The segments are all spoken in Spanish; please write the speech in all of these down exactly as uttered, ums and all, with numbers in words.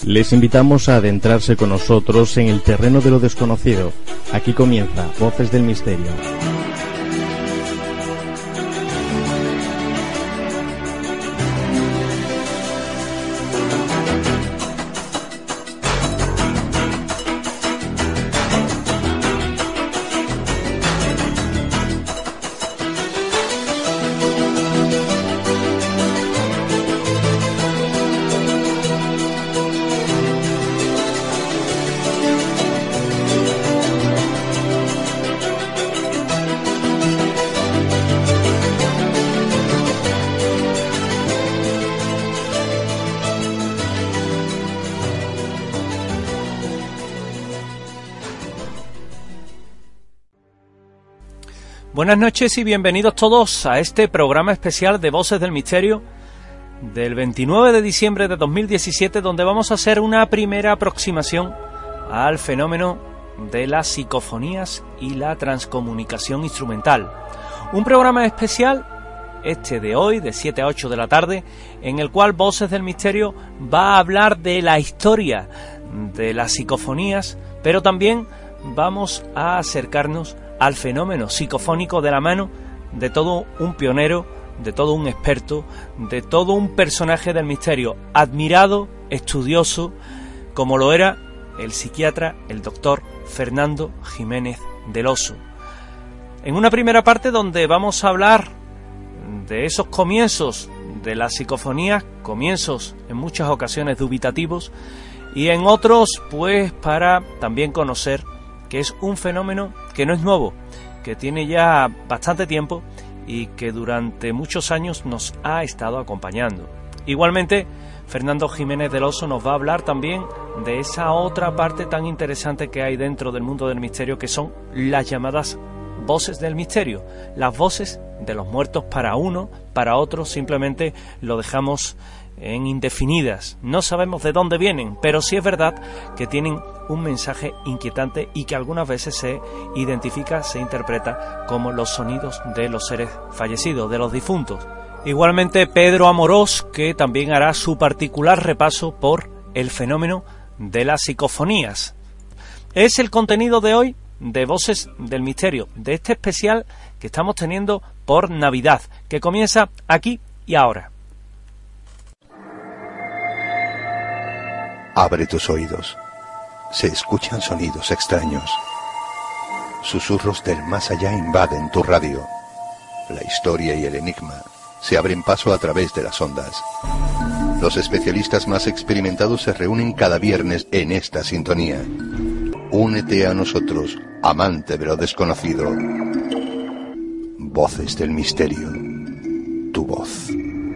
Les invitamos a adentrarse con nosotros en el terreno de lo desconocido. Aquí comienza Voces del Misterio. Buenas noches y bienvenidos todos a este programa especial de Voces del Misterio del veintinueve de diciembre de dos mil diecisiete, donde vamos a hacer una primera aproximación al fenómeno de las psicofonías y la transcomunicación instrumental. Un programa especial, este de hoy, de siete a ocho de la tarde, en el cual Voces del Misterio va a hablar de la historia de las psicofonías, pero también vamos a acercarnos al fenómeno psicofónico de la mano de todo un pionero, de todo un experto, de todo un personaje del misterio, admirado, estudioso, como lo era el psiquiatra, el doctor Fernando Jiménez del Oso. En una primera parte donde vamos a hablar de esos comienzos de las psicofonías, comienzos en muchas ocasiones dubitativos, y en otros pues para también conocer que es un fenómeno que no es nuevo, que tiene ya bastante tiempo y que durante muchos años nos ha estado acompañando. Igualmente, Fernando Jiménez del Oso nos va a hablar también de esa otra parte tan interesante que hay dentro del mundo del misterio, que son las llamadas voces del misterio, las voces de los muertos. Para uno, para otros simplemente lo dejamos en indefinidas, no sabemos de dónde vienen, pero sí es verdad que tienen un mensaje inquietante y que algunas veces se identifica, se interpreta como los sonidos de los seres fallecidos, de los difuntos. Igualmente Pedro Amorós, que también hará su particular repaso por el fenómeno de las psicofonías. Es el contenido de hoy de Voces del Misterio, de este especial que estamos teniendo por Navidad, que comienza aquí y ahora. Abre tus oídos. Se escuchan sonidos extraños. Susurros del más allá invaden tu radio. La historia y el enigma se abren paso a través de las ondas. Los especialistas más experimentados se reúnen cada viernes en esta sintonía. Únete a nosotros, amante de lo desconocido. Voces del Misterio. Tu voz.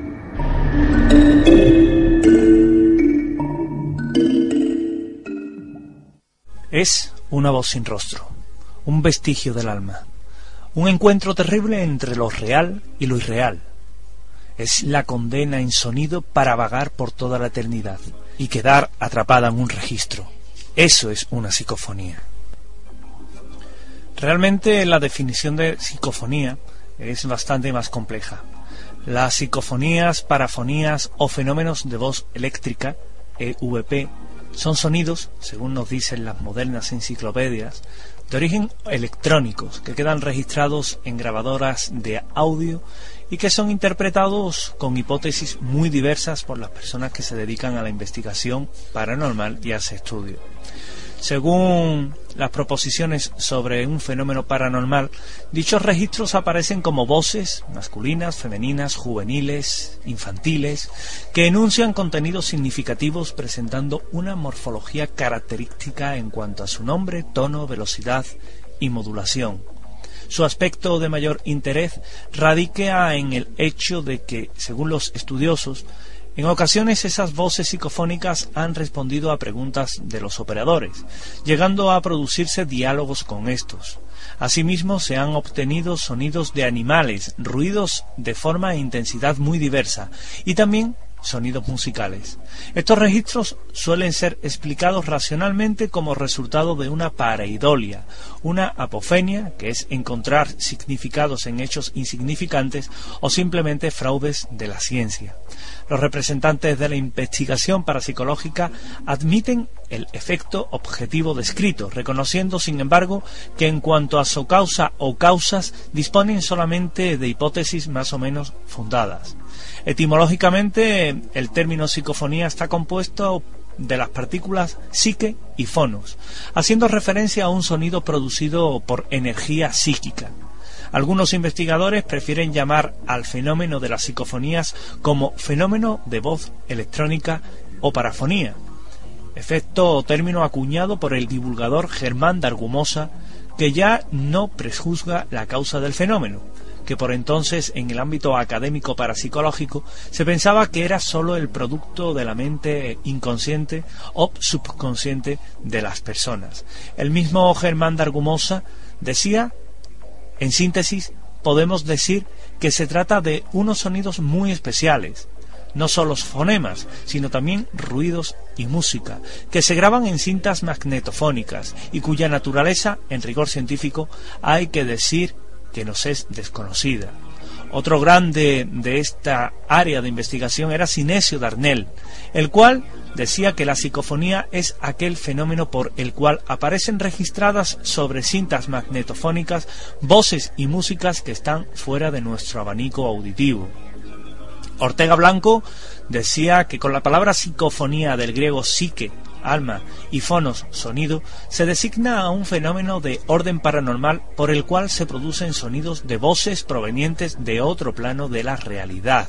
Es una voz sin rostro, un vestigio del alma, un encuentro terrible entre lo real y lo irreal. Es la condena en sonido para vagar por toda la eternidad y quedar atrapada en un registro. Eso es una psicofonía. Realmente la definición de psicofonía es bastante más compleja. Las psicofonías, parafonías o fenómenos de voz eléctrica, E V P, son sonidos, según nos dicen las modernas enciclopedias, de origen electrónicos, que quedan registrados en grabadoras de audio y que son interpretados con hipótesis muy diversas por las personas que se dedican a la investigación paranormal y a ese estudio. Según las proposiciones sobre un fenómeno paranormal, dichos registros aparecen como voces masculinas, femeninas, juveniles, infantiles, que enuncian contenidos significativos presentando una morfología característica en cuanto a su nombre, tono, velocidad y modulación. Su aspecto de mayor interés radica en el hecho de que, según los estudiosos, en ocasiones esas voces psicofónicas han respondido a preguntas de los operadores, llegando a producirse diálogos con estos. Asimismo, se han obtenido sonidos de animales, ruidos de forma e intensidad muy diversa, y también sonidos musicales. Estos registros suelen ser explicados racionalmente como resultado de una pareidolia, una apofenia, que es encontrar significados en hechos insignificantes, o simplemente fraudes de la ciencia. Los representantes de la investigación parapsicológica admiten el efecto objetivo descrito, reconociendo, sin embargo, que en cuanto a su causa o causas disponen solamente de hipótesis más o menos fundadas. Etimológicamente, el término psicofonía está compuesto de las partículas psique y fonos, haciendo referencia a un sonido producido por energía psíquica. Algunos investigadores prefieren llamar al fenómeno de las psicofonías como fenómeno de voz electrónica o parafonía, efecto o término acuñado por el divulgador Germán de Argumosa, que ya no prejuzga la causa del fenómeno, que por entonces en el ámbito académico parapsicológico se pensaba que era sólo el producto de la mente inconsciente o subconsciente de las personas. El mismo Germán de Argumosa decía: en síntesis, podemos decir que se trata de unos sonidos muy especiales, no solo fonemas, sino también ruidos y música, que se graban en cintas magnetofónicas y cuya naturaleza, en rigor científico, hay que decir que nos es desconocida. Otro grande de esta área de investigación era Sinesio Darnell, el cual decía que la psicofonía es aquel fenómeno por el cual aparecen registradas sobre cintas magnetofónicas voces y músicas que están fuera de nuestro abanico auditivo. Ortega Blanco decía que con la palabra psicofonía, del griego psique, alma, y fonos, sonido, se designa a un fenómeno de orden paranormal por el cual se producen sonidos de voces provenientes de otro plano de la realidad.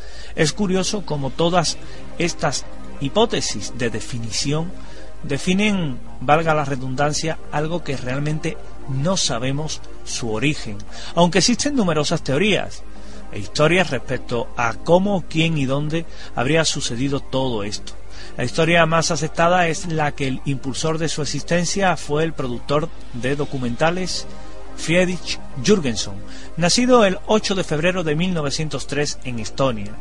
Es curioso cómo todas estas hipótesis de definición definen, valga la redundancia, algo que realmente no sabemos su origen, aunque existen numerosas teorías e historias respecto a cómo, quién y dónde habría sucedido todo esto. La historia más aceptada es la que el impulsor de su existencia fue el productor de documentales Friedrich Jürgenson, nacido el ocho de febrero de mil novecientos tres en Estonia.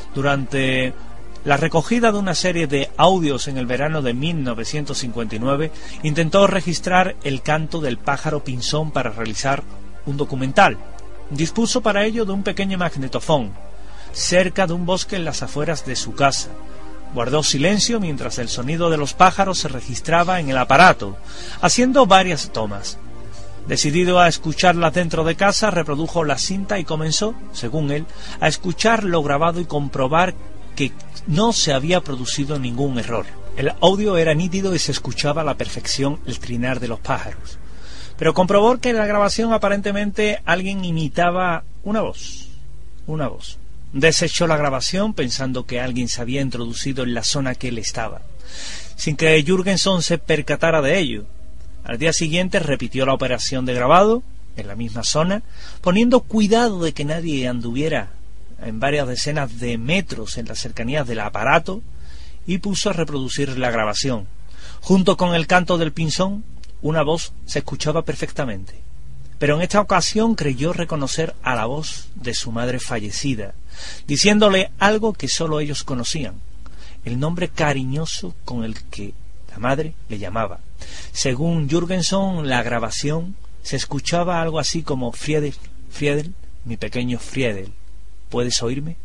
Durante la recogida de una serie de audios en el verano de mil novecientos cincuenta y nueve, intentó registrar el canto del pájaro pinzón para realizar un documental. Dispuso para ello de un pequeño magnetofón, cerca de un bosque en las afueras de su casa. Guardó silencio mientras el sonido de los pájaros se registraba en el aparato, haciendo varias tomas. Decidido a escucharlas dentro de casa, reprodujo la cinta y comenzó, según él, a escuchar lo grabado y comprobar que no se había producido ningún error. El audio era nítido y se escuchaba a la perfección el trinar de los pájaros. Pero comprobó que en la grabación aparentemente alguien imitaba una voz, una voz. Desechó la grabación pensando que alguien se había introducido en la zona que él estaba, sin que Jürgenson se percatara de ello. Al día siguiente repitió la operación de grabado en la misma zona, poniendo cuidado de que nadie anduviera en varias decenas de metros en las cercanías del aparato, y puso a reproducir la grabación. Junto con el canto del pinzón, una voz se escuchaba perfectamente, pero en esta ocasión creyó reconocer a la voz de su madre fallecida, diciéndole algo que sólo ellos conocían, el nombre cariñoso con el que la madre le llamaba. Según Jürgenson, la grabación se escuchaba algo así como: Friedel, Friedel, mi pequeño Friedel, ¿puedes oírme?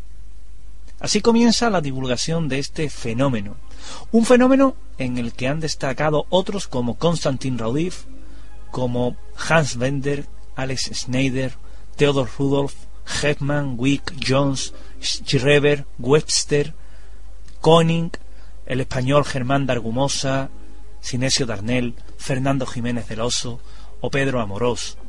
Así comienza la divulgación de este fenómeno, un fenómeno en el que han destacado otros como Konstantin Raudiv, como Hans Bender, Alex Schneider, Theodor Rudolph, Hetman, Wick, Jones, Schreiber, Webster, Koenig, el español Germán de Argumosa, Sinesio Darnell, Fernando Jiménez del Oso o Pedro Amorós.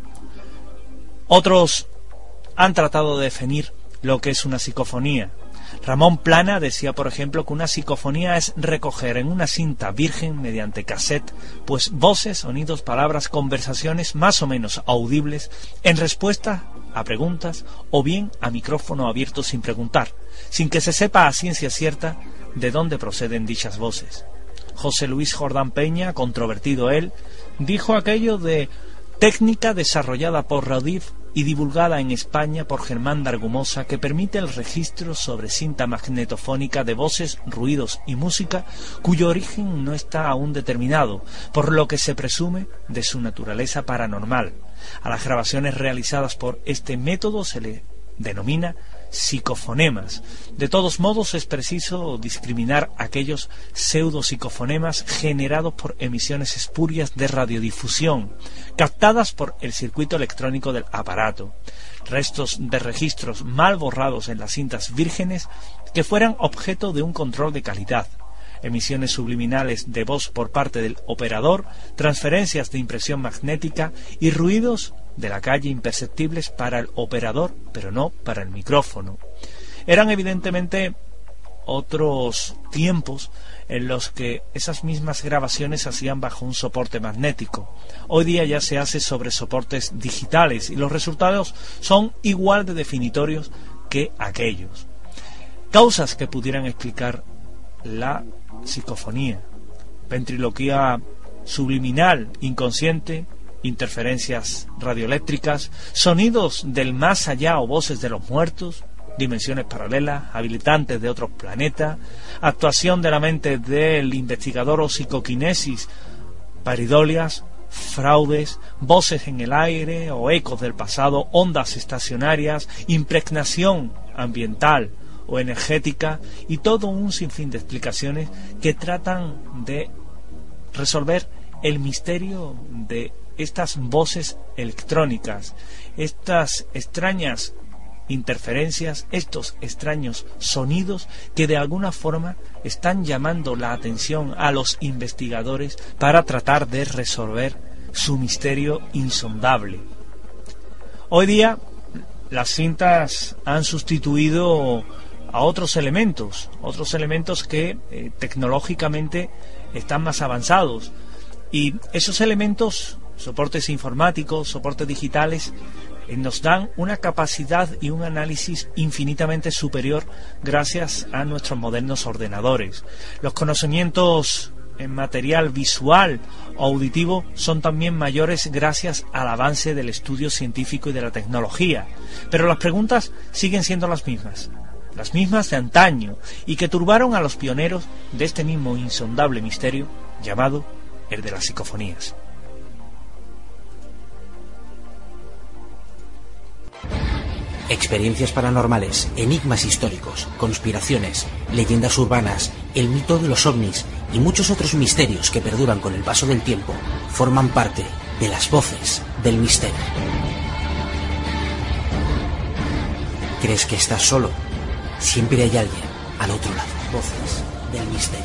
Otros han tratado de definir lo que es una psicofonía. Ramón Plana decía, por ejemplo, que una psicofonía es recoger en una cinta virgen mediante cassette, pues voces, sonidos, palabras, conversaciones más o menos audibles en respuesta a preguntas o bien a micrófono abierto sin preguntar, sin que se sepa a ciencia cierta de dónde proceden dichas voces. José Luis Jordán Peña, controvertido él, dijo aquello de técnica desarrollada por Raudiv y divulgada en España por Germán de Argumosa, que permite el registro sobre cinta magnetofónica de voces, ruidos y música cuyo origen no está aún determinado, por lo que se presume de su naturaleza paranormal. A las grabaciones realizadas por este método se le denomina psicofonemas. De todos modos, es preciso discriminar aquellos pseudopsicofonemas generados por emisiones espurias de radiodifusión, captadas por el circuito electrónico del aparato, restos de registros mal borrados en las cintas vírgenes que fueran objeto de un control de calidad, emisiones subliminales de voz por parte del operador, transferencias de impresión magnética y ruidos de la calle imperceptibles para el operador, pero no para el micrófono. Eran evidentemente otros tiempos en los que esas mismas grabaciones se hacían bajo un soporte magnético. Hoy día ya se hace sobre soportes digitales y los resultados son igual de definitorios que aquellos. Causas que pudieran explicar la psicofonía: ventriloquía subliminal inconsciente, interferencias radioeléctricas, sonidos del más allá o voces de los muertos, dimensiones paralelas, habilitantes de otros planetas, actuación de la mente del investigador o psicoquinesis, paridolias, fraudes, voces en el aire o ecos del pasado, ondas estacionarias, impregnación ambiental o energética y todo un sinfín de explicaciones que tratan de resolver el misterio de estas voces electrónicas, estas extrañas interferencias, estos extraños sonidos que de alguna forma están llamando la atención a los investigadores para tratar de resolver su misterio insondable. Hoy día las cintas han sustituido a otros elementos, otros elementos que eh, tecnológicamente están más avanzados, y esos elementos, soportes informáticos, soportes digitales, eh, nos dan una capacidad y un análisis infinitamente superior gracias a nuestros modernos ordenadores. Los conocimientos en material visual o auditivo son también mayores gracias al avance del estudio científico y de la tecnología, pero las preguntas siguen siendo las mismas, las mismas de antaño, y que turbaron a los pioneros de este mismo insondable misterio llamado el de las psicofonías. Experiencias paranormales, enigmas históricos, conspiraciones, leyendas urbanas, el mito de los ovnis y muchos otros misterios que perduran con el paso del tiempo forman parte de las voces del misterio. ¿Crees que estás solo? Siempre hay alguien al otro lado. Voces del misterio.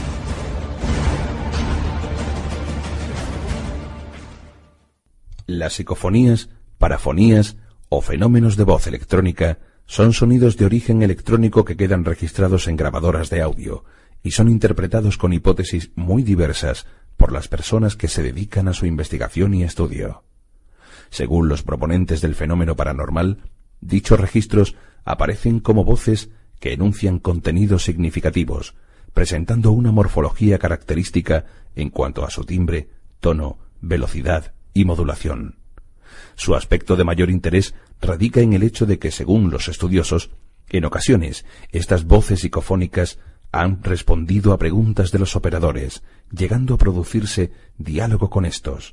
Las psicofonías, parafonías o fenómenos de voz electrónica son sonidos de origen electrónico que quedan registrados en grabadoras de audio y son interpretados con hipótesis muy diversas por las personas que se dedican a su investigación y estudio. Según los proponentes del fenómeno paranormal, dichos registros aparecen como voces que enuncian contenidos significativos, presentando una morfología característica en cuanto a su timbre, tono, velocidad y modulación. Su aspecto de mayor interés radica en el hecho de que, según los estudiosos, en ocasiones estas voces psicofónicas han respondido a preguntas de los operadores, llegando a producirse diálogo con estos.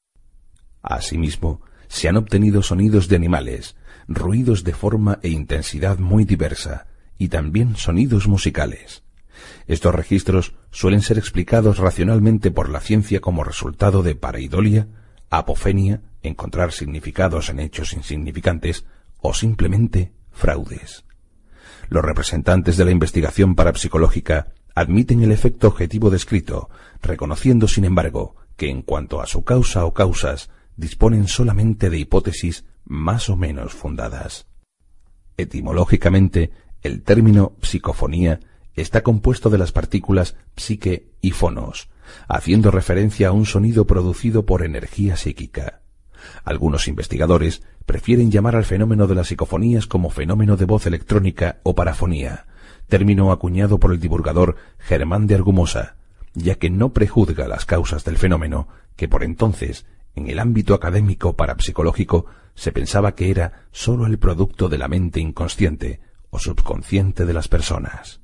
Asimismo, se han obtenido sonidos de animales, ruidos de forma e intensidad muy diversa, y también sonidos musicales. Estos registros suelen ser explicados racionalmente por la ciencia como resultado de pareidolia, apofenia, encontrar significados en hechos insignificantes, o simplemente fraudes. Los representantes de la investigación parapsicológica admiten el efecto objetivo descrito, reconociendo sin embargo que en cuanto a su causa o causas disponen solamente de hipótesis más o menos fundadas. Etimológicamente, el término psicofonía está compuesto de las partículas psique y fonos, haciendo referencia a un sonido producido por energía psíquica. Algunos investigadores prefieren llamar al fenómeno de las psicofonías como fenómeno de voz electrónica o parafonía, término acuñado por el divulgador Germán de Argumosa, ya que no prejuzga las causas del fenómeno, que por entonces, en el ámbito académico parapsicológico, se pensaba que era sólo el producto de la mente inconsciente o subconsciente de las personas.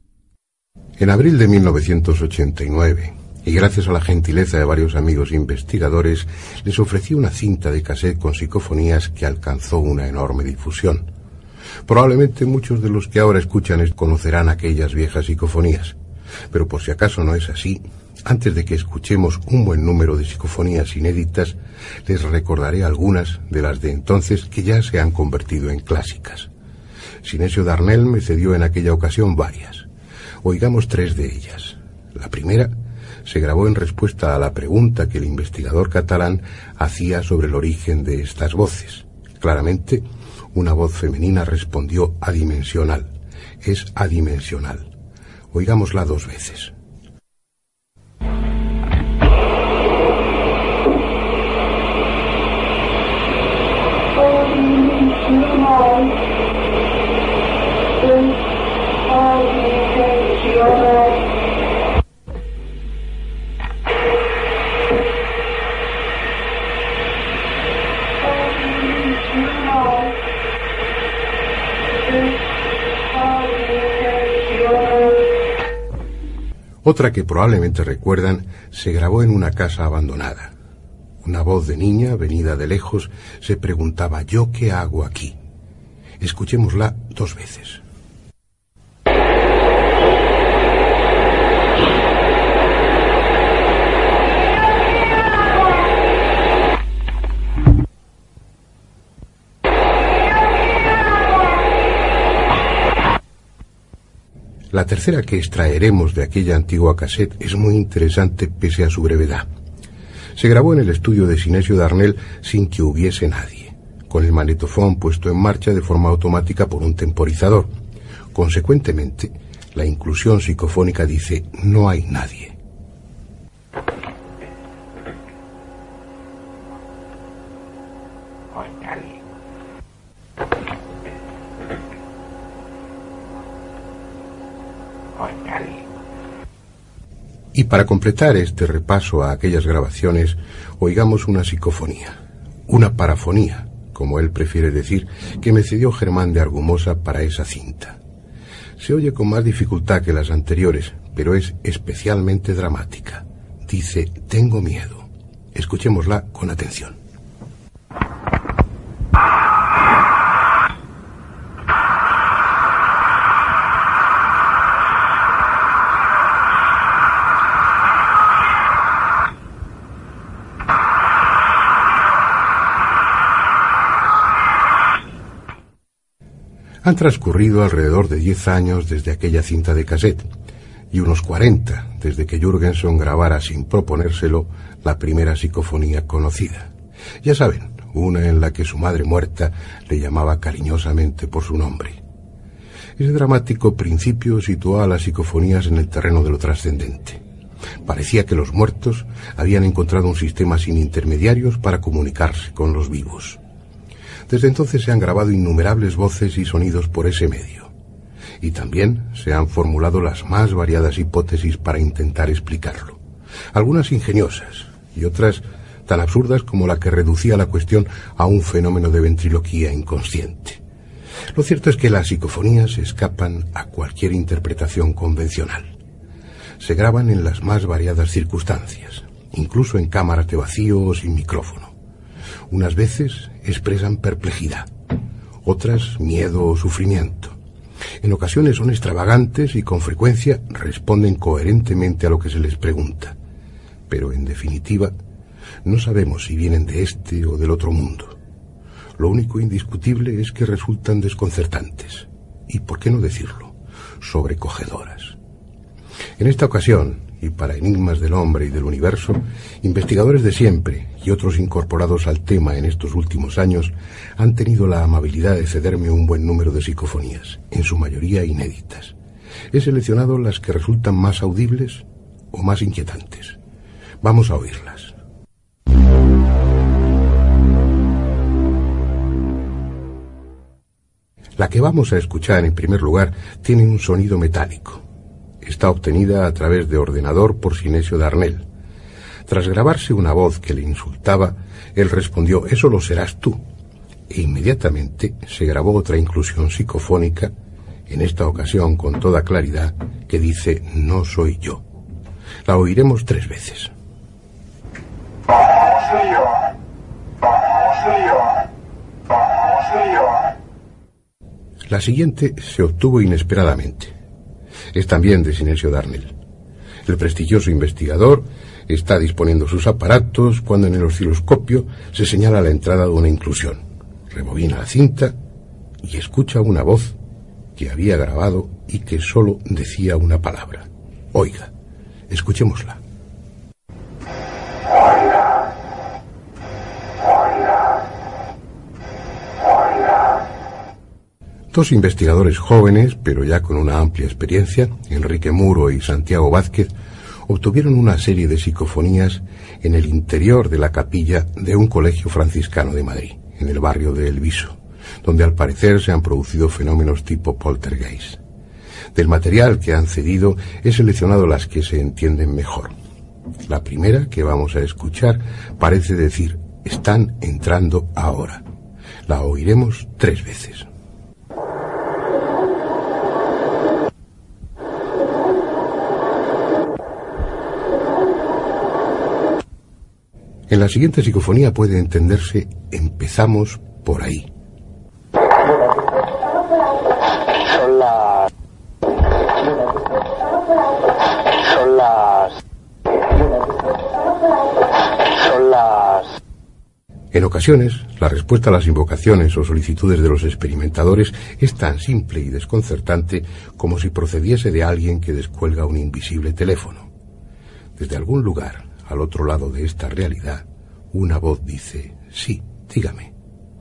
En abril de mil novecientos ochenta y nueve, y gracias a la gentileza de varios amigos investigadores, les ofrecí una cinta de cassette con psicofonías que alcanzó una enorme difusión. Probablemente muchos de los que ahora escuchan conocerán aquellas viejas psicofonías, pero por si acaso no es así, antes de que escuchemos un buen número de psicofonías inéditas, les recordaré algunas de las de entonces que ya se han convertido en clásicas. Sinesio Darnell me cedió en aquella ocasión varias. Oigamos tres de ellas. La primera se grabó en respuesta a la pregunta que el investigador catalán hacía sobre el origen de estas voces. Claramente, una voz femenina respondió adimensional. Es adimensional. Oigámosla dos veces. Otra que probablemente recuerdan se grabó en una casa abandonada. Una voz de niña, venida de lejos, se preguntaba: ¿yo qué hago aquí? Escuchémosla dos veces. La tercera que extraeremos de aquella antigua cassette es muy interesante pese a su brevedad. Se grabó en el estudio de Sinesio Darnell sin que hubiese nadie, con el magnetofón puesto en marcha de forma automática por un temporizador. Consecuentemente, la inclusión psicofónica dice: no hay nadie. Y para completar este repaso a aquellas grabaciones, oigamos una psicofonía, una parafonía, como él prefiere decir, que me cedió Germán de Argumosa para esa cinta. Se oye con más dificultad que las anteriores, pero es especialmente dramática. Dice: tengo miedo. Escuchémosla con atención. Han transcurrido alrededor de diez años desde aquella cinta de cassette y unos cuarenta desde que Jürgenson grabara sin proponérselo la primera psicofonía conocida. Ya saben, una en la que su madre muerta le llamaba cariñosamente por su nombre. Ese dramático principio situó a las psicofonías en el terreno de lo trascendente. Parecía que los muertos habían encontrado un sistema sin intermediarios para comunicarse con los vivos. Desde entonces se han grabado innumerables voces y sonidos por ese medio. Y también se han formulado las más variadas hipótesis para intentar explicarlo. Algunas ingeniosas y otras tan absurdas como la que reducía la cuestión a un fenómeno de ventriloquía inconsciente. Lo cierto es que las psicofonías escapan a cualquier interpretación convencional. Se graban en las más variadas circunstancias, incluso en cámaras de vacío o sin micrófono. Unas veces expresan perplejidad, otras miedo o sufrimiento. En ocasiones son extravagantes y con frecuencia responden coherentemente a lo que se les pregunta. Pero en definitiva, no sabemos si vienen de este o del otro mundo. Lo único indiscutible es que resultan desconcertantes y, por qué no decirlo, sobrecogedoras. En esta ocasión, y para enigmas del hombre y del universo, investigadores de siempre y otros incorporados al tema en estos últimos años han tenido la amabilidad de cederme un buen número de psicofonías, en su mayoría inéditas. He seleccionado las que resultan más audibles o más inquietantes. Vamos a oírlas. La que vamos a escuchar en primer lugar tiene un sonido metálico. Está obtenida a través de ordenador por Sinesio Darnell. Tras grabarse una voz que le insultaba, él respondió: eso lo serás tú. E inmediatamente se grabó otra inclusión psicofónica, en esta ocasión con toda claridad, que dice: no soy yo. La oiremos tres veces. La siguiente se obtuvo inesperadamente. Es también de Sinesio Darnell. El prestigioso investigador está disponiendo sus aparatos cuando en el osciloscopio se señala la entrada de una inclusión. Rebobina la cinta y escucha una voz que había grabado y que solo decía una palabra. Oiga, escuchémosla. Oiga, oiga, oiga. Dos investigadores jóvenes, pero ya con una amplia experiencia, Enrique Muro y Santiago Vázquez, obtuvieron una serie de psicofonías en el interior de la capilla de un colegio franciscano de Madrid, en el barrio de El Viso, donde al parecer se han producido fenómenos tipo poltergeist. Del material que han cedido he seleccionado las que se entienden mejor. La primera, que vamos a escuchar, parece decir: están entrando ahora. La oiremos tres veces. En la siguiente psicofonía puede entenderse: empezamos por ahí. Son las... Son las... Son las... En ocasiones, la respuesta a las invocaciones o solicitudes de los experimentadores es tan simple y desconcertante como si procediese de alguien que descuelga un invisible teléfono. Desde algún lugar, al otro lado de esta realidad, una voz dice: sí, dígame.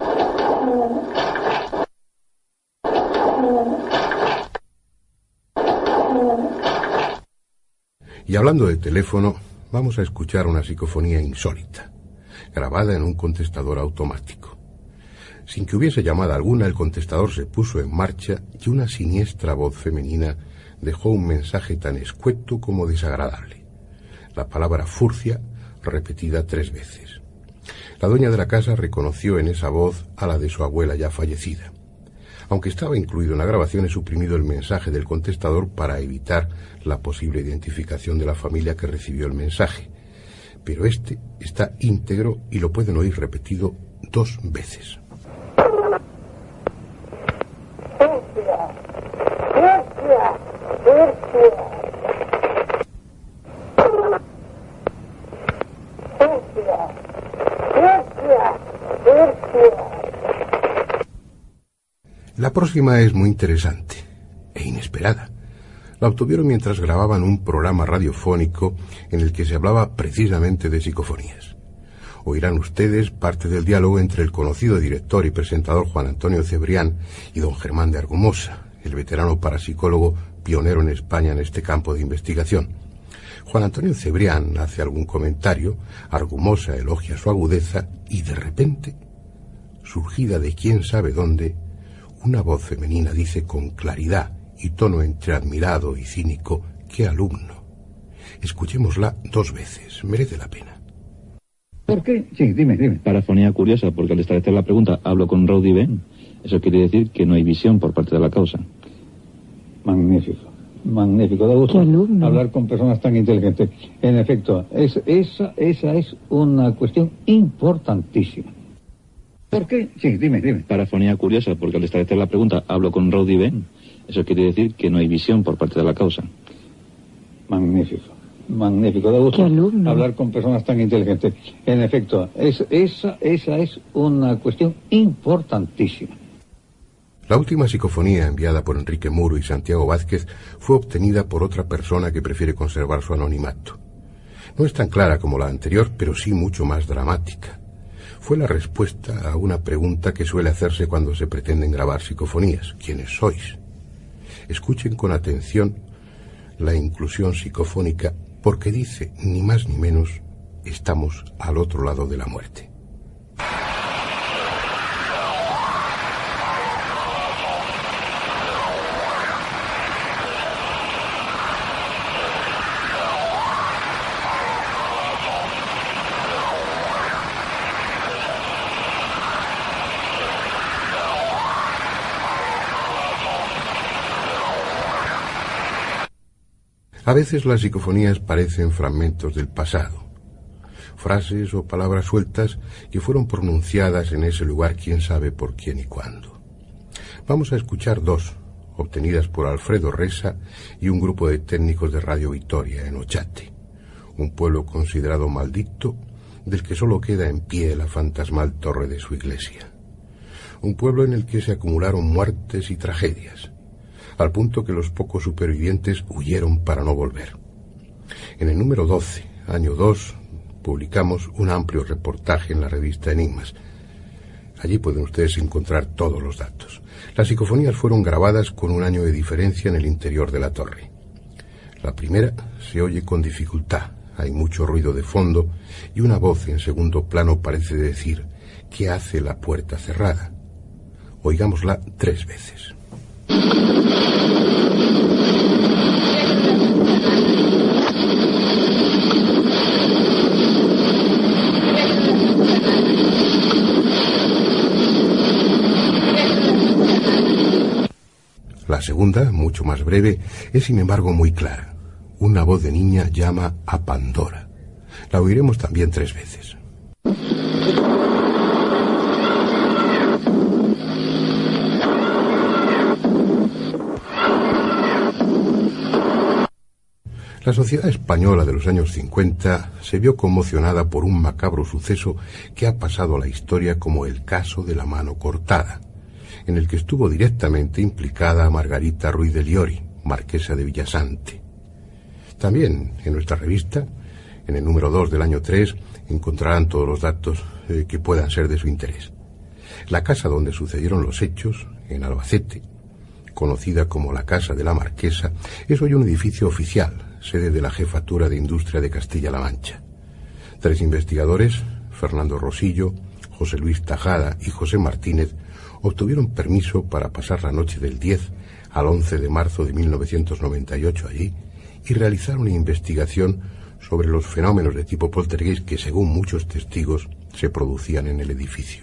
Y hablando de teléfono, vamos a escuchar una psicofonía insólita, grabada en un contestador automático. Sin que hubiese llamada alguna, el contestador se puso en marcha y una siniestra voz femenina dejó un mensaje tan escueto como desagradable. La palabra furcia repetida tres veces. La dueña de la casa reconoció en esa voz a la de su abuela ya fallecida. Aunque estaba incluido en la grabación, he suprimido el mensaje del contestador para evitar la posible identificación de la familia que recibió el mensaje. Pero este está íntegro y lo pueden oír repetido dos veces. La próxima es muy interesante e inesperada. La obtuvieron mientras grababan un programa radiofónico en el que se hablaba precisamente de psicofonías. Oirán ustedes parte del diálogo entre el conocido director y presentador Juan Antonio Cebrián y don Germán de Argumosa, el veterano parapsicólogo pionero en España en este campo de investigación. Juan Antonio Cebrián hace algún comentario, Argumosa elogia su agudeza y de repente, surgida de quién sabe dónde, una voz femenina dice con claridad y tono entre admirado y cínico: ¡qué alumno! Escuchémosla dos veces, merece la pena. ¿Por qué? Sí, dime, dime. Parafonía curiosa, porque al establecer la pregunta, hablo con Rowdy Ben. Eso quiere decir que no hay visión por parte de la causa. Magnífico, magnífico. Da gusto hablar con personas tan inteligentes. En efecto, es, esa, esa es una cuestión importantísima. ¿Por qué? Sí, dime, dime. Parafonía curiosa, porque al establecer la pregunta, hablo con Rowdy Ben. Eso quiere decir que no hay visión por parte de la causa. Magnífico, magnífico. Da gusto hablar con personas tan inteligentes. En efecto, es, esa, esa es una cuestión importantísima. La última psicofonía enviada por Enrique Muro y Santiago Vázquez fue obtenida por otra persona que prefiere conservar su anonimato. No es tan clara como la anterior, pero sí mucho más dramática. Fue la respuesta a una pregunta que suele hacerse cuando se pretenden grabar psicofonías: ¿quiénes sois? Escuchen con atención la inclusión psicofónica, porque dice, ni más ni menos, estamos al otro lado de la muerte. A veces las psicofonías parecen fragmentos del pasado, frases o palabras sueltas que fueron pronunciadas en ese lugar quién sabe por quién y cuándo. Vamos a escuchar dos, obtenidas por Alfredo Resa y un grupo de técnicos de Radio Victoria en Ochate, un pueblo considerado maldito, del que solo queda en pie la fantasmal torre de su iglesia. Un pueblo en el que se acumularon muertes y tragedias, al punto que los pocos supervivientes huyeron para no volver. En el número doce, año dos, publicamos un amplio reportaje en la revista Enigmas. Allí pueden ustedes encontrar todos los datos. Las psicofonías fueron grabadas con un año de diferencia en el interior de la torre. La primera se oye con dificultad, hay mucho ruido de fondo y una voz en segundo plano parece decir: ¿qué hace la puerta cerrada? Oigámosla tres veces. La segunda, mucho más breve, es sin embargo muy clara. Una voz de niña llama a Pandora. La oiremos también tres veces. La sociedad española de los años cincuenta se vio conmocionada por un macabro suceso que ha pasado a la historia como el caso de la mano cortada, en el que estuvo directamente implicada Margarita Ruiz de Liori, marquesa de Villasante. También en nuestra revista, en el número dos del año tres, encontrarán todos los datos eh, que puedan ser de su interés. La casa donde sucedieron los hechos, en Albacete, conocida como la Casa de la Marquesa, es hoy un edificio oficial, sede de la Jefatura de Industria de Castilla-La Mancha. Tres investigadores, Fernando Rosillo, José Luis Tajada y José Martínez, obtuvieron permiso para pasar la noche del diez al once de marzo de mil novecientos noventa y ocho allí y realizar una investigación sobre los fenómenos de tipo poltergeist que, según muchos testigos, se producían en el edificio.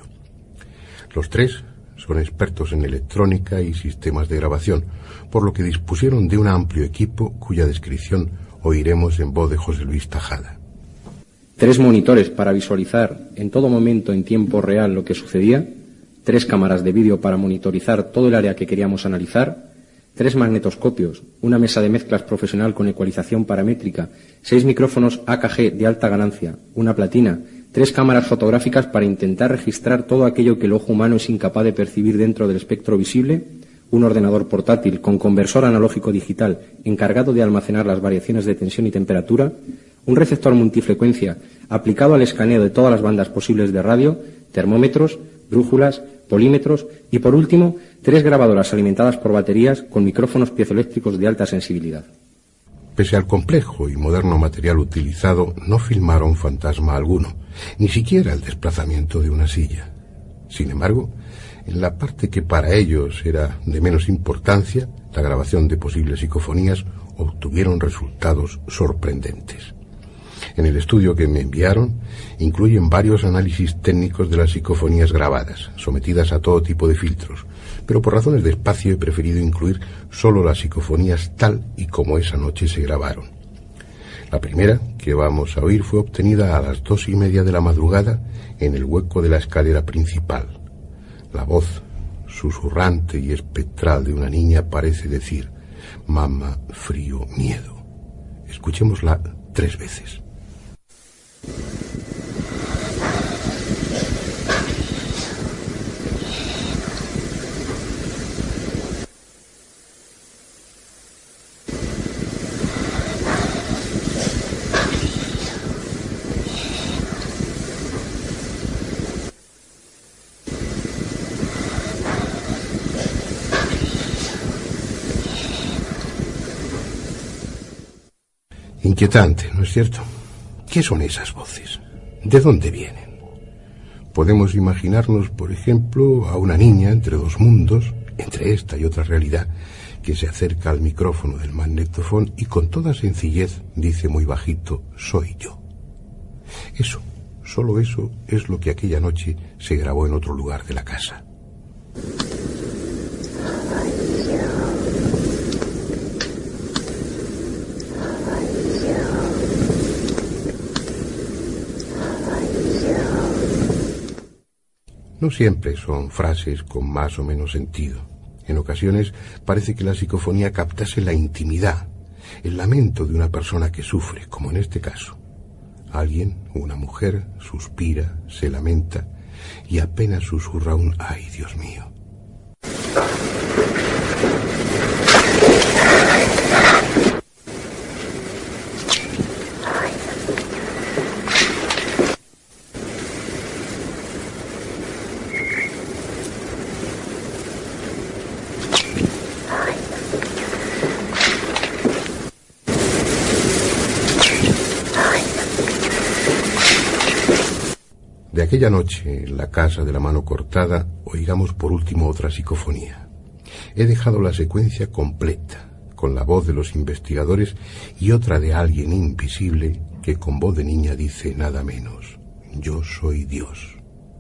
Los tres son expertos en electrónica y sistemas de grabación, por lo que dispusieron de un amplio equipo cuya descripción oiremos en voz de José Luis Tajada. Tres monitores para visualizar en todo momento en tiempo real lo que sucedía, tres cámaras de vídeo para monitorizar todo el área que queríamos analizar, tres magnetoscopios, una mesa de mezclas profesional con ecualización paramétrica, seis micrófonos A K G de alta ganancia, una platina, tres cámaras fotográficas para intentar registrar todo aquello que el ojo humano es incapaz de percibir dentro del espectro visible, un ordenador portátil con conversor analógico digital encargado de almacenar las variaciones de tensión y temperatura, un receptor multifrecuencia aplicado al escaneo de todas las bandas posibles de radio, termómetros, brújulas, polímetros y, por último, tres grabadoras alimentadas por baterías con micrófonos piezoeléctricos de alta sensibilidad. Pese al complejo y moderno material utilizado, no filmaron fantasma alguno, ni siquiera el desplazamiento de una silla. Sin embargo, en la parte que para ellos era de menos importancia, la grabación de posibles psicofonías, obtuvieron resultados sorprendentes. En el estudio que me enviaron, incluyen varios análisis técnicos de las psicofonías grabadas, sometidas a todo tipo de filtros, pero por razones de espacio he preferido incluir solo las psicofonías tal y como esa noche se grabaron. La primera, que vamos a oír, fue obtenida a las dos y media de la madrugada en el hueco de la escalera principal. La voz, susurrante y espectral de una niña, parece decir: mamá, frío, miedo. Escuchémosla tres veces. Inquietante, ¿no es cierto? ¿Qué son esas voces? ¿De dónde vienen? Podemos imaginarnos, por ejemplo, a una niña entre dos mundos, entre esta y otra realidad, que se acerca al micrófono del magnetofón y con toda sencillez dice muy bajito: soy yo. Eso, solo eso, es lo que aquella noche se grabó en otro lugar de la casa. No siempre son frases con más o menos sentido. En ocasiones parece que la psicofonía captase la intimidad, el lamento de una persona que sufre, como en este caso. Alguien, una mujer, suspira, se lamenta y apenas susurra un «ay, Dios mío». De aquella noche, en la casa de la mano cortada, oigamos por último otra psicofonía. He dejado la secuencia completa, con la voz de los investigadores y otra de alguien invisible que con voz de niña dice nada menos: yo soy Dios.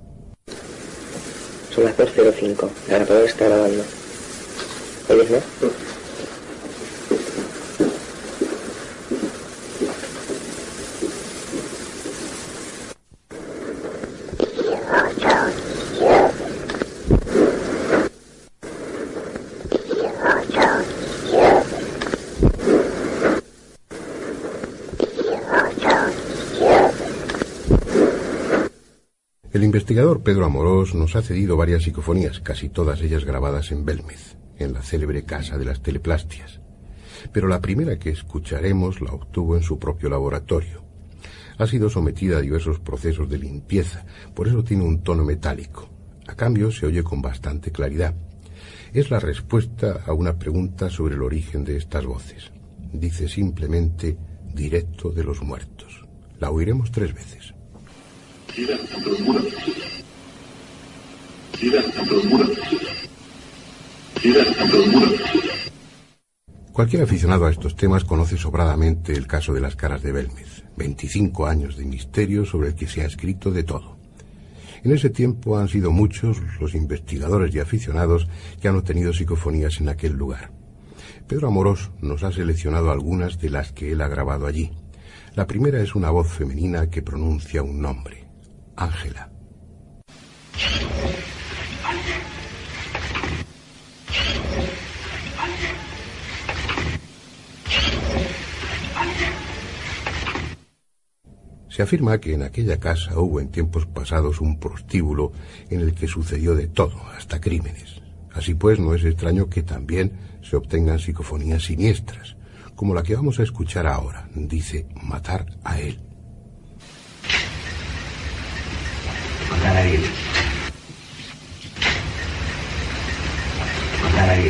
Son las dos cero cinco, la grabadora está grabando. ¿Oyes, no? El investigador Pedro Amorós nos ha cedido varias psicofonías, casi todas ellas grabadas en Belmez, en la célebre Casa de las Teleplastias. Pero la primera que escucharemos la obtuvo en su propio laboratorio. Ha sido sometida a diversos procesos de limpieza, por eso tiene un tono metálico. A cambio se oye con bastante claridad. Es la respuesta a una pregunta sobre el origen de estas voces. Dice simplemente «directo de los muertos». La oiremos tres veces. Directo de los muertos. Directo de los muertos. Directo de los muertos. Cualquier aficionado a estos temas conoce sobradamente el caso de las caras de Belmez. veinticinco años de misterio sobre el que se ha escrito de todo. En ese tiempo han sido muchos los investigadores y aficionados que han obtenido psicofonías en aquel lugar. Pedro Amorós nos ha seleccionado algunas de las que él ha grabado allí. La primera es una voz femenina que pronuncia un nombre: Ángela. Se afirma que en aquella casa hubo en tiempos pasados un prostíbulo en el que sucedió de todo, hasta crímenes. Así pues, no es extraño que también se obtengan psicofonías siniestras, como la que vamos a escuchar ahora. Dice matar a él. Matar a él. Matar a él.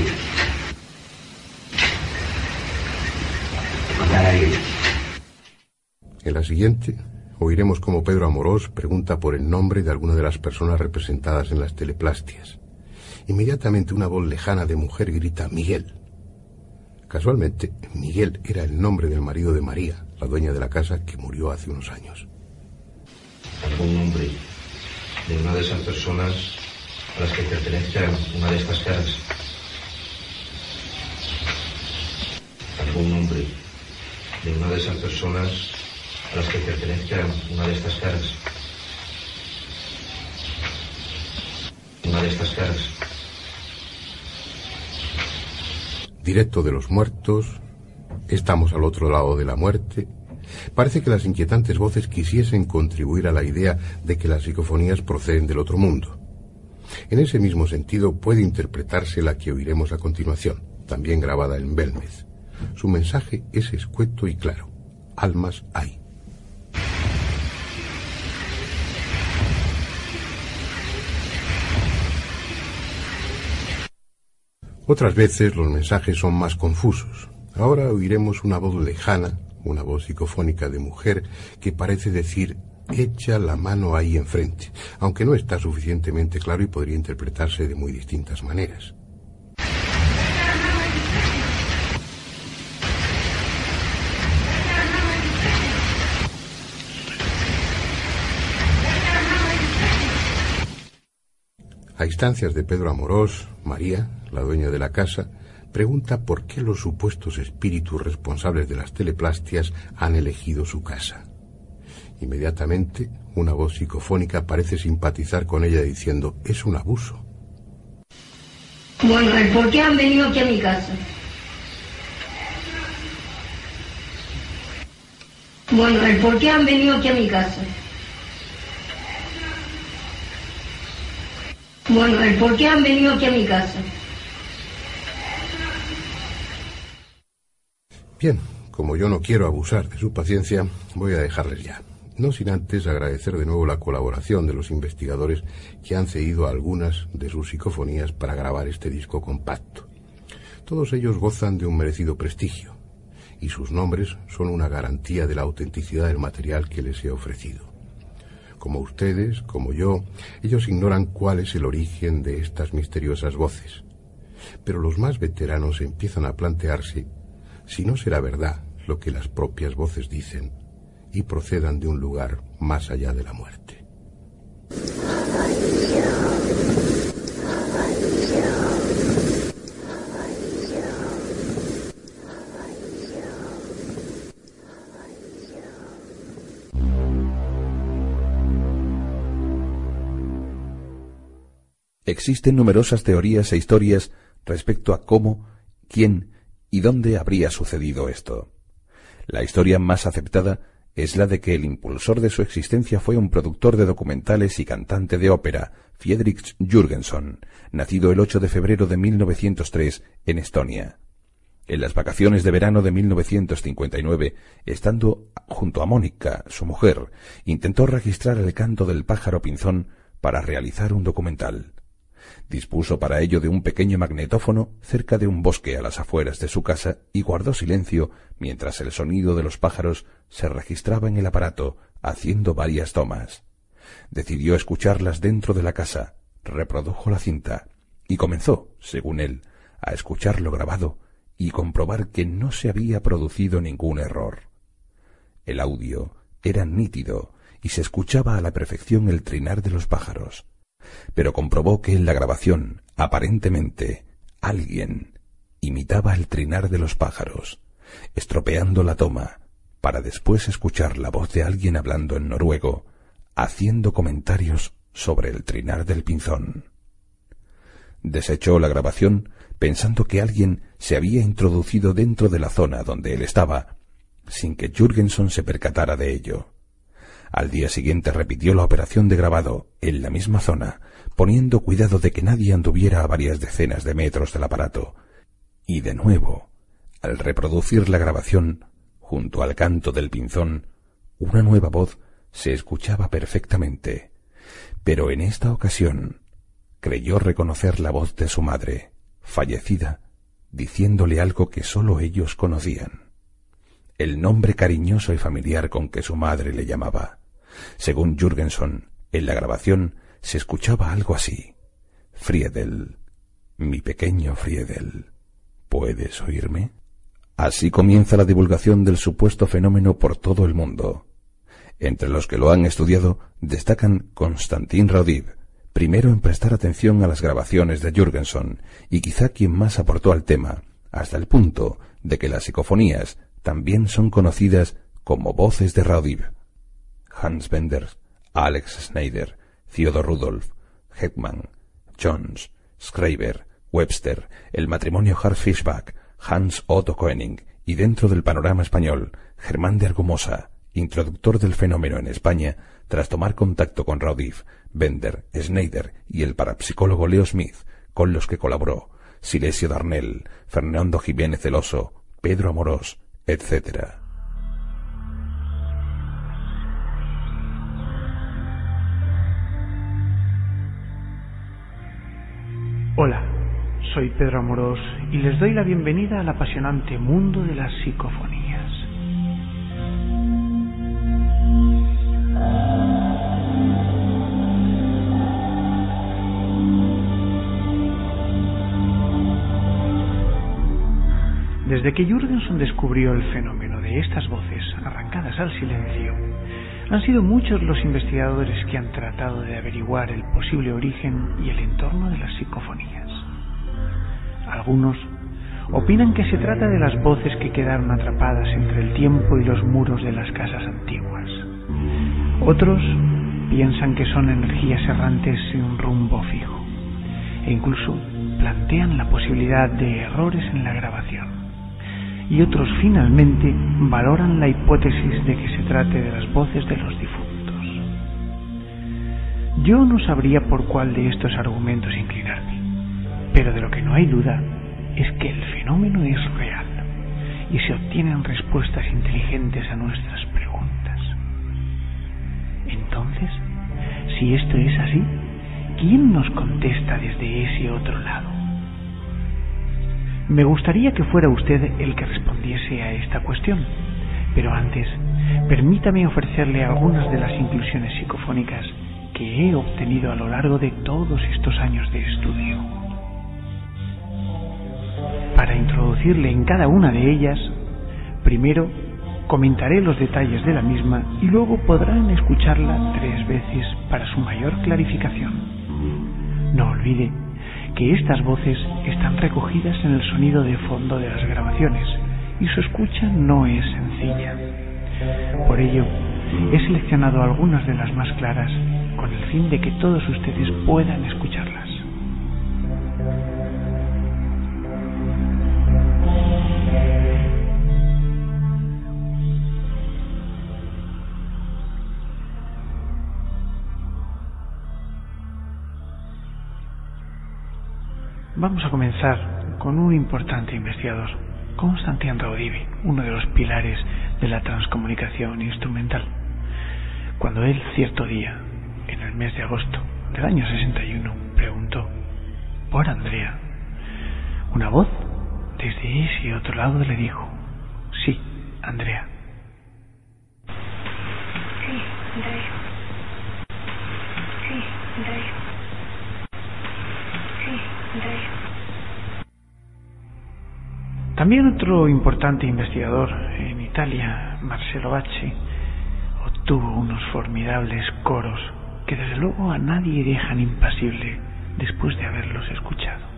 Matar a él. En la siguiente oiremos cómo Pedro Amorós pregunta por el nombre de alguna de las personas representadas en las teleplastias. Inmediatamente una voz lejana de mujer grita «Miguel». Casualmente, Miguel era el nombre del marido de María, la dueña de la casa, que murió hace unos años. ¿Algún nombre de una de esas personas a las que pertenezca una de estas caras? ¿Algún nombre de una de esas personas a las que pertenezca una de estas caras? Una de estas caras. Directo de los muertos, estamos al otro lado de la muerte. Parece que las inquietantes voces quisiesen contribuir a la idea de que las psicofonías proceden del otro mundo. En ese mismo sentido puede interpretarse la que oiremos a continuación, también grabada en Belmez. Su mensaje es escueto y claro: almas hay. Otras veces los mensajes son más confusos. Ahora oiremos una voz lejana, una voz psicofónica de mujer que parece decir «echa la mano ahí enfrente», aunque no está suficientemente claro y podría interpretarse de muy distintas maneras. A instancias de Pedro Amorós, María, la dueña de la casa, pregunta por qué los supuestos espíritus responsables de las teleplastias han elegido su casa. Inmediatamente, una voz psicofónica parece simpatizar con ella diciendo «es un abuso». Bueno, el por qué han venido aquí a mi casa. Bueno, el por qué han venido aquí a mi casa. Bueno, el por qué han venido aquí a mi casa. Bien, como yo no quiero abusar de su paciencia, voy a dejarles ya. No sin antes agradecer de nuevo la colaboración de los investigadores que han cedido algunas de sus psicofonías para grabar este disco compacto. Todos ellos gozan de un merecido prestigio, y sus nombres son una garantía de la autenticidad del material que les he ofrecido. Como ustedes, como yo, ellos ignoran cuál es el origen de estas misteriosas voces. Pero los más veteranos empiezan a plantearse si no será verdad lo que las propias voces dicen y procedan de un lugar más allá de la muerte. Existen numerosas teorías e historias respecto a cómo, quién y dónde habría sucedido esto. La historia más aceptada es la de que el impulsor de su existencia fue un productor de documentales y cantante de ópera, Fredrik Jürgenson, nacido el ocho de febrero de mil novecientos tres en Estonia. En las vacaciones de verano de mil novecientos cincuenta y nueve, estando junto a Mónica, su mujer, intentó registrar el canto del pájaro pinzón para realizar un documental. Dispuso para ello de un pequeño magnetófono cerca de un bosque a las afueras de su casa y guardó silencio mientras el sonido de los pájaros se registraba en el aparato, haciendo varias tomas. Decidió escucharlas dentro de la casa, reprodujo la cinta y comenzó, según él, a escuchar lo grabado y comprobar que no se había producido ningún error. El audio era nítido y se escuchaba a la perfección el trinar de los pájaros. Pero comprobó que en la grabación, aparentemente, alguien imitaba el trinar de los pájaros, estropeando la toma, para después escuchar la voz de alguien hablando en noruego, haciendo comentarios sobre el trinar del pinzón. Desechó la grabación pensando que alguien se había introducido dentro de la zona donde él estaba, sin que Jürgenson se percatara de ello. Al día siguiente repitió la operación de grabado en la misma zona, poniendo cuidado de que nadie anduviera a varias decenas de metros del aparato. Y de nuevo, al reproducir la grabación, junto al canto del pinzón, una nueva voz se escuchaba perfectamente. Pero en esta ocasión, creyó reconocer la voz de su madre, fallecida, diciéndole algo que sólo ellos conocían. El nombre cariñoso y familiar con que su madre le llamaba. Según Jürgenson, en la grabación se escuchaba algo así: Friedel, mi pequeño Friedel, ¿puedes oírme? Así comienza la divulgación del supuesto fenómeno por todo el mundo. Entre los que lo han estudiado destacan Konstantin Raudive, primero en prestar atención a las grabaciones de Jürgenson y quizá quien más aportó al tema, hasta el punto de que las psicofonías también son conocidas como voces de Raudive. Hans Bender, Alex Schneider, Theodor Rudolph, Hetman, Jones, Schreiber, Webster, el matrimonio Hart-Fischbach, Hans Otto Koenig y dentro del panorama español, Germán de Argumosa, introductor del fenómeno en España, tras tomar contacto con Raudive, Bender, Schneider y el parapsicólogo Leo Smith, con los que colaboró, Silesio Darnell, Fernando Jiménez del Oso, Pedro Amorós, etcétera. Hola, soy Pedro Amorós y les doy la bienvenida al apasionante mundo de las psicofonías. Desde que Jürgenson descubrió el fenómeno de estas voces arrancadas al silencio, han sido muchos los investigadores que han tratado de averiguar el posible origen y el entorno de las psicofonías. Algunos opinan que se trata de las voces que quedaron atrapadas entre el tiempo y los muros de las casas antiguas. Otros piensan que son energías errantes sin un rumbo fijo, e incluso plantean la posibilidad de errores en la grabación, y otros finalmente valoran la hipótesis de que se trate de las voces de los difuntos. Yo no sabría por cuál de estos argumentos inclinarme, pero de lo que no hay duda es que el fenómeno es real y se obtienen respuestas inteligentes a nuestras preguntas. Entonces, si esto es así, ¿quién nos contesta desde ese otro lado? Me gustaría que fuera usted el que respondiese a esta cuestión, pero antes, permítame ofrecerle algunas de las inclusiones psicofónicas que he obtenido a lo largo de todos estos años de estudio. Para introducirle en cada una de ellas, primero comentaré los detalles de la misma y luego podrán escucharla tres veces para su mayor clarificación. No olvide que estas voces están recogidas en el sonido de fondo de las grabaciones y su escucha no es sencilla. Por ello, he seleccionado algunas de las más claras con el fin de que todos ustedes puedan escucharlas. Vamos a comenzar con un importante investigador, Constantin Raudive, uno de los pilares de la transcomunicación instrumental. Cuando él, cierto día, en el mes de agosto del año sesenta y uno, preguntó por Andrea, una voz desde ese otro lado le dijo: sí, Andrea. Sí, Andrea. Sí, Andrea. Sí, Andrea. También otro importante investigador en Italia, Marcello Bacci, obtuvo unos formidables coros que desde luego a nadie dejan impasible después de haberlos escuchado.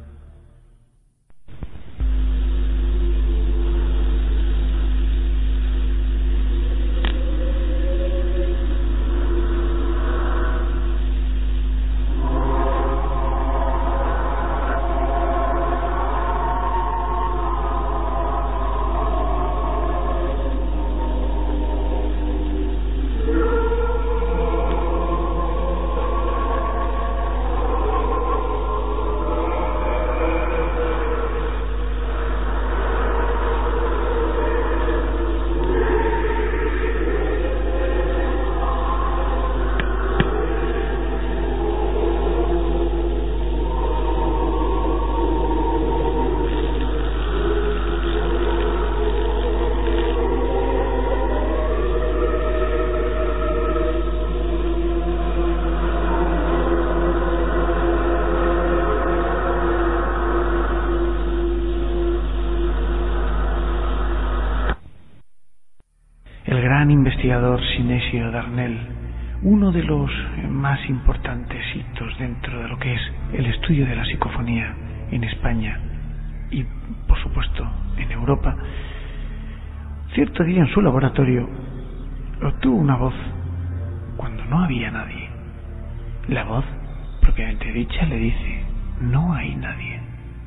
Investigador Sinesio Darnell, uno de los más importantes hitos dentro de lo que es el estudio de la psicofonía en España y, por supuesto, en Europa, cierto día en su laboratorio obtuvo una voz cuando no había nadie. La voz, propiamente dicha, le dice: no hay nadie.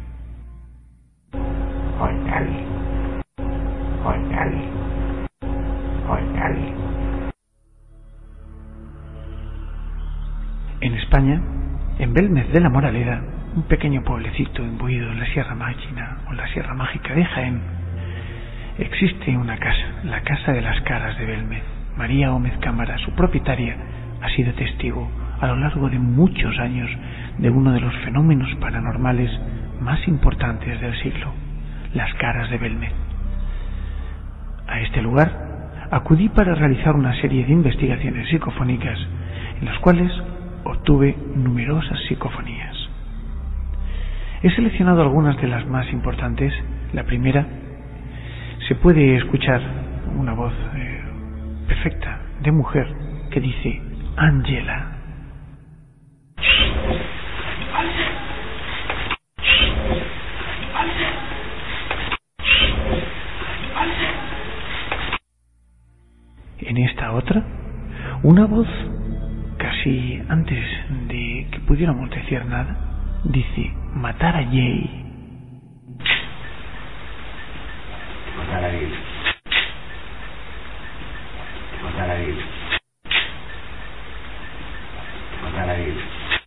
Hay nadie. Hay nadie. En España, en Belmez de la Moraleda, un pequeño pueblecito imbuido en la Sierra Mágina o la Sierra Mágica de Jaén, existe una casa, la Casa de las Caras de Belmez. María Gómez Cámara, su propietaria, ha sido testigo a lo largo de muchos años de uno de los fenómenos paranormales más importantes del siglo, las Caras de Belmez. A este lugar acudí para realizar una serie de investigaciones psicofónicas en las cuales obtuve numerosas psicofonías. He seleccionado algunas de las más importantes. La primera, se puede escuchar una voz eh, perfecta de mujer que dice: Angela. En esta otra, una voz casi antes de que pudiéramos decir nada, dice matar a Jay. Matar a Gil. Matar a Gil. Matar a Gil.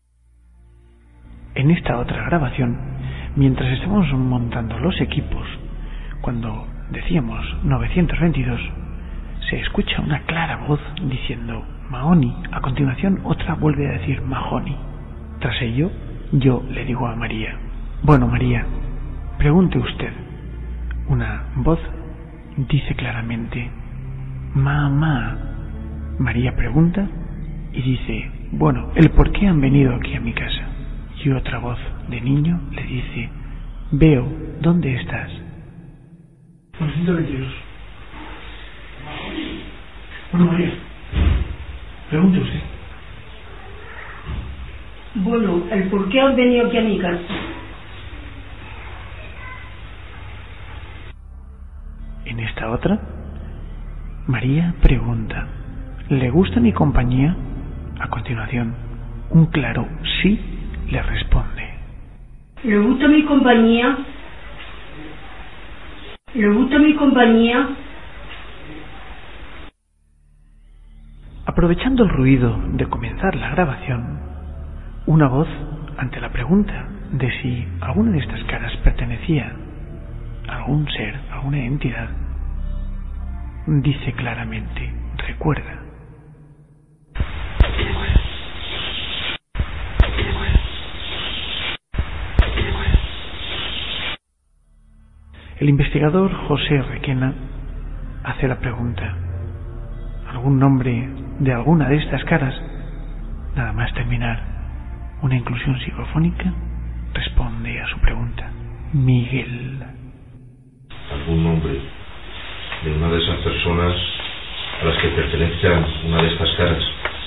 En esta otra grabación, mientras estamos montando los equipos, cuando decíamos novecientos veintidós, se escucha una clara voz diciendo Mahoney. A continuación otra vuelve a decir Mahoney. Tras ello, yo le digo a María: bueno, María, pregunte usted. Una voz dice claramente mamá. María pregunta y dice: bueno, el por qué han venido aquí a mi casa. Y otra voz de niño le dice: veo, ¿dónde estás? novecientos veintidós. Bueno, María, pregunte usted. Bueno, el por qué han venido aquí a mi casa. En esta otra, María pregunta: ¿le gusta mi compañía? A continuación, un claro sí le responde: ¿le gusta mi compañía? ¿le gusta mi compañía? Aprovechando el ruido de comenzar la grabación, una voz, ante la pregunta de si alguna de estas caras pertenecía a algún ser, a alguna entidad, dice claramente: recuerda. El investigador José Requena hace la pregunta: ¿algún nombre de alguna de estas caras? Nada más terminar una inclusión psicofónica, responde a su pregunta: Miguel. ¿Algún nombre de una de esas personas a las que pertenezcan una de estas caras?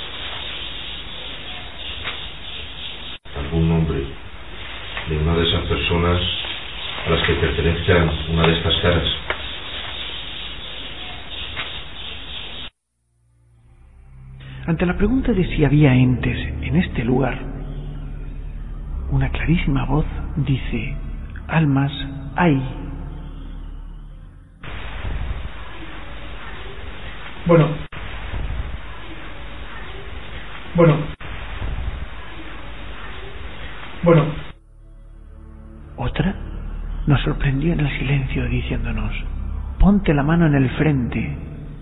¿Algún nombre de una de esas personas a las que pertenezcan una de estas caras? Ante la pregunta de si había entes en este lugar, una clarísima voz dice: almas hay. Bueno. Bueno. Bueno. Otra nos sorprendió en el silencio diciéndonos: ponte la mano en el frente.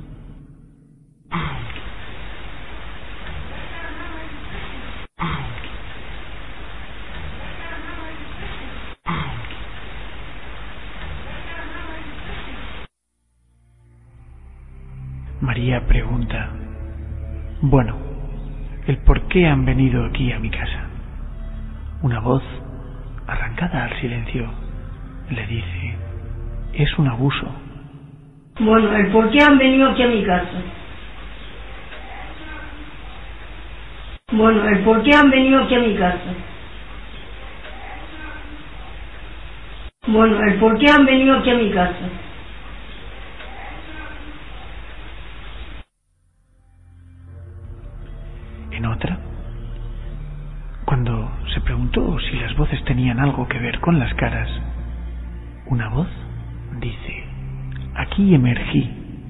María pregunta: bueno, ¿el por qué han venido aquí a mi casa? Una voz, arrancada al silencio, le dice: es un abuso. Bueno, el por qué han venido aquí a mi casa. Bueno, el por qué han venido aquí a mi casa. Bueno, el por qué han venido aquí a mi casa. En otra, cuando se preguntó si las voces tenían algo que ver con las caras, una voz dice: aquí emergí.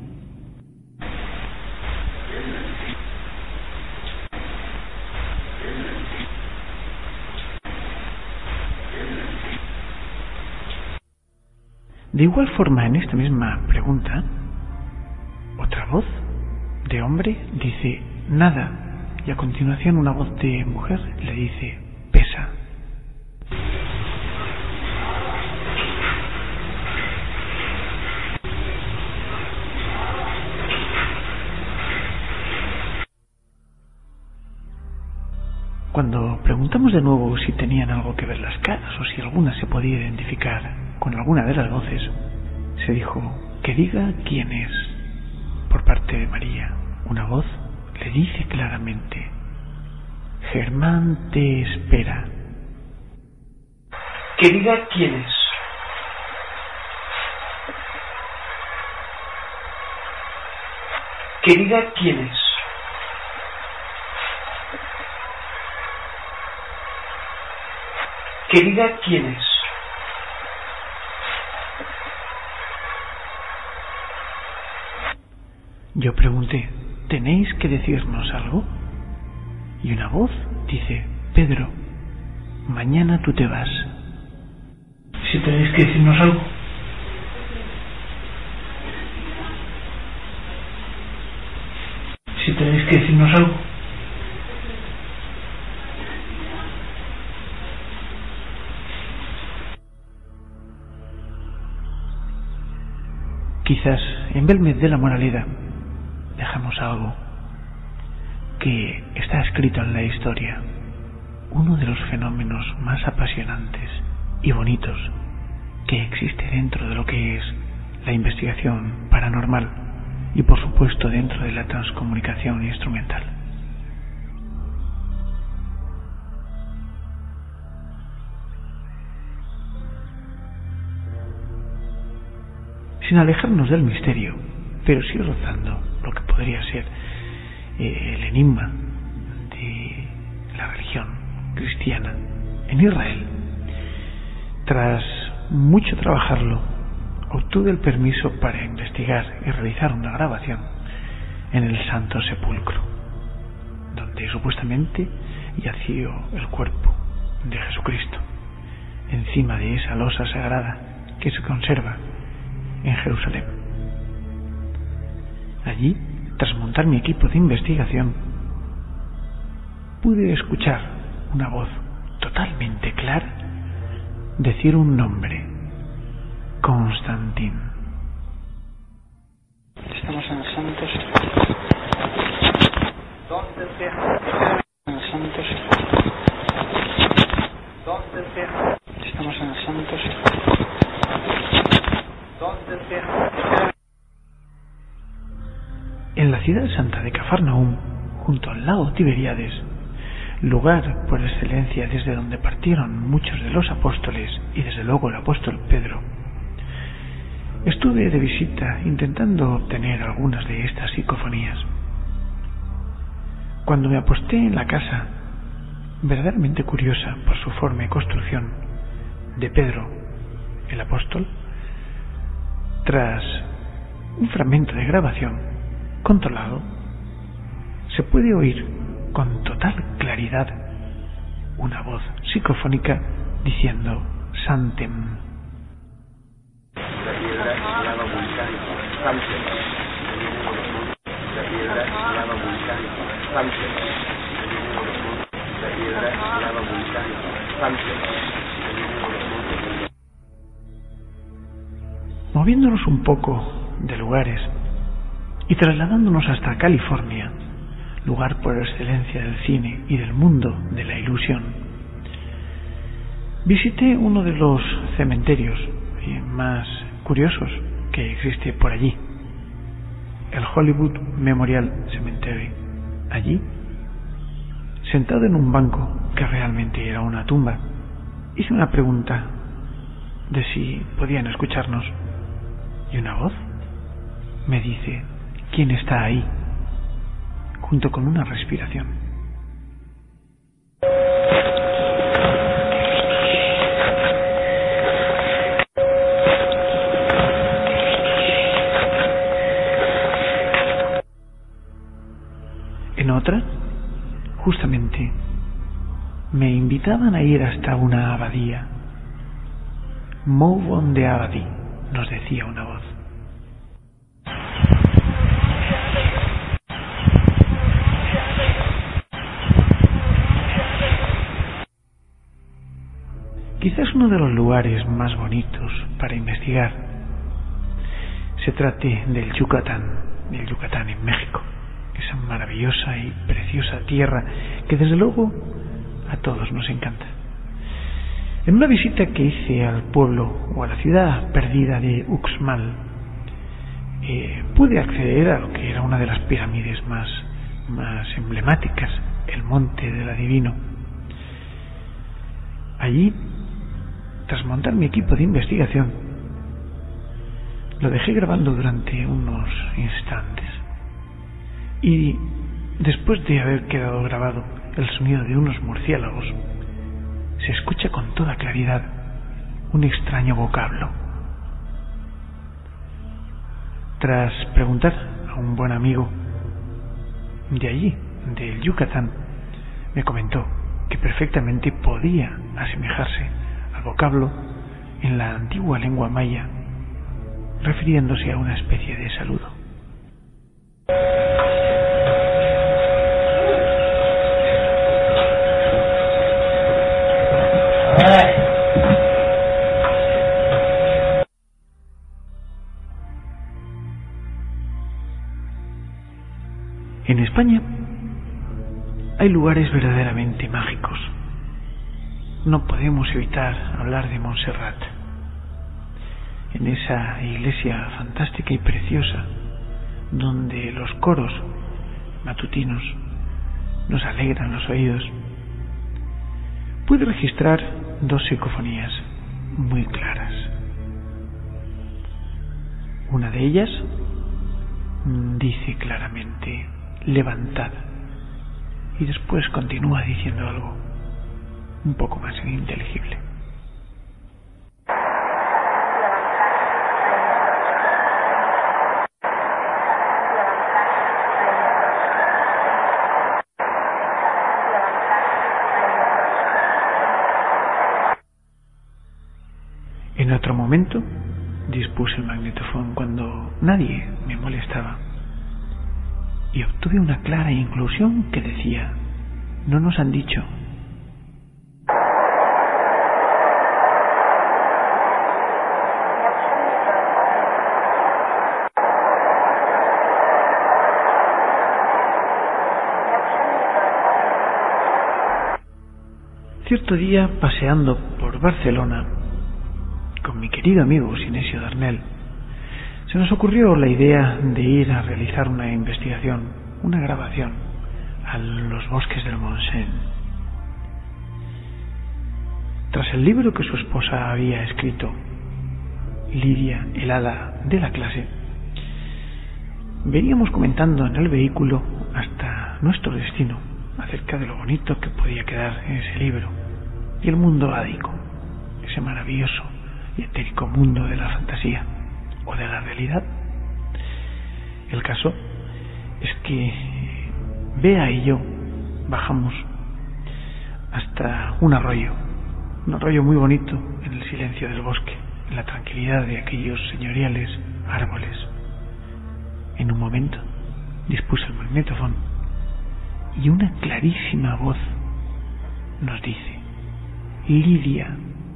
De igual forma, en esta misma pregunta, otra voz de hombre dice: nada. Y a continuación una voz de mujer le dice: pesa. Cuando preguntamos de nuevo si tenían algo que ver las caras o si alguna se podía identificar con alguna de las voces, se dijo: que diga quién es. Por parte de María, una voz le dice claramente: Germán te espera. Que diga quién es. Que diga quién es. Que diga quién es. Yo pregunté, ¿tenéis que decirnos algo? Y una voz dice, Pedro, mañana tú te vas. Si tenéis que decirnos algo. Si tenéis que decirnos algo. Quizás en Belmez de la Moraleda dejamos algo que está escrito en la historia, uno de los fenómenos más apasionantes y bonitos que existe dentro de lo que es la investigación paranormal y por supuesto dentro de la transcomunicación instrumental. Sin alejarnos del misterio, pero sí rozando lo que podría ser eh, el enigma de la religión cristiana en Israel. Tras mucho trabajarlo, obtuve el permiso para investigar y realizar una grabación en el Santo Sepulcro, donde supuestamente yació el cuerpo de Jesucristo, encima de esa losa sagrada que se conserva en Jerusalén. Allí, tras montar mi equipo de investigación, pude escuchar una voz totalmente clara decir un nombre: Constantín. Estamos en el Santos. ¿Dónde se? En el Santos. ¿Dónde se? Estamos en el Santos. ¿Dónde se? En la ciudad santa de Cafarnaúm, junto al lago Tiberíades, lugar por excelencia desde donde partieron muchos de los apóstoles y desde luego el apóstol Pedro, estuve de visita intentando obtener algunas de estas psicofonías. Cuando me aposté en la casa, verdaderamente curiosa por su forma y construcción, de Pedro, el apóstol, tras un fragmento de grabación controlado, se puede oír con total claridad una voz psicofónica diciendo Santem. La piedra es lava volcánica, Santem. La piedra es lava volcánica, Santem. La piedra es lava volcánica, Santem. Moviéndonos un poco de lugares y trasladándonos hasta California, lugar por excelencia del cine y del mundo de la ilusión, visité uno de los cementerios más curiosos que existe por allí, el Hollywood Memorial Cemetery. Allí, sentado en un banco que realmente era una tumba, hice una pregunta de si podían escucharnos, y una voz me dice: ¿quién está ahí?, junto con una respiración. En otra, justamente, me invitaban a ir hasta una abadía. Move on the Abbey, nos decía una voz. Quizás uno de los lugares más bonitos para investigar se trate del Yucatán, del Yucatán en México, esa maravillosa y preciosa tierra que desde luego a todos nos encanta. En una visita que hice al pueblo o a la ciudad perdida de Uxmal, eh, pude acceder a lo que era una de las pirámides más, más emblemáticas, el Monte del Adivino. Allí, tras montar mi equipo de investigación, lo dejé grabando durante unos instantes y después de haber quedado grabado el sonido de unos murciélagos, se escucha con toda claridad un extraño vocablo. Tras preguntar a un buen amigo de allí, del Yucatán, me comentó que perfectamente podía asemejarse al vocablo en la antigua lengua maya, refiriéndose a una especie de saludo. En España hay lugares verdaderamente mágicos. No podemos evitar hablar de Montserrat. En esa iglesia fantástica y preciosa, donde los coros matutinos nos alegran los oídos, pude registrar dos psicofonías muy claras. Una de ellas dice claramente: levantad, y después continúa diciendo algo un poco más ininteligible. En otro momento dispuse el magnetofón cuando nadie me molestaba y obtuve una clara inclusión que decía: no nos han dicho. Cierto día, paseando por Barcelona con mi querido amigo Sinesio Darnell, se nos ocurrió la idea de ir a realizar una investigación, una grabación a los bosques del Montseny. Tras el libro que su esposa había escrito, Lidia, el hada de la clase, veníamos comentando en el vehículo hasta nuestro destino acerca de lo bonito que podía quedar en ese libro y el mundo ádico, ese maravilloso y etérico mundo de la fantasía o de la realidad. El caso es que Bea y yo bajamos hasta un arroyo, un arroyo muy bonito en el silencio del bosque, en la tranquilidad de aquellos señoriales árboles. En un momento dispuse el magnetofón y una clarísima voz nos dice: Lidia.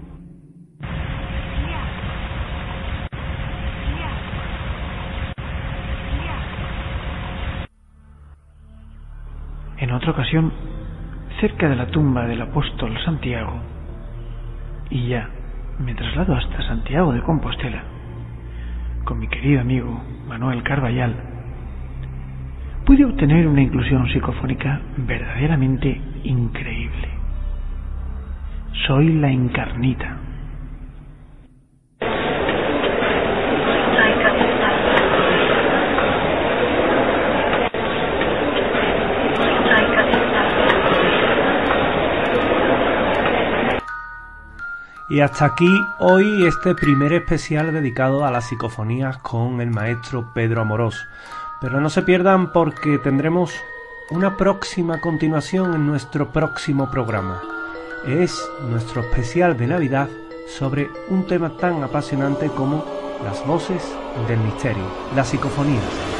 En otra ocasión, cerca de la tumba del apóstol Santiago, y ya me traslado hasta Santiago de Compostela, con mi querido amigo Manuel Carballal, pude obtener una inclusión psicofónica verdaderamente increíble. Soy la Encarnita. Y hasta aquí hoy este primer especial dedicado a las psicofonías con el maestro Pedro Amorós. Pero no se pierdan porque tendremos una próxima continuación en nuestro próximo programa. Es nuestro especial de Navidad sobre un tema tan apasionante como las voces del misterio, las psicofonías.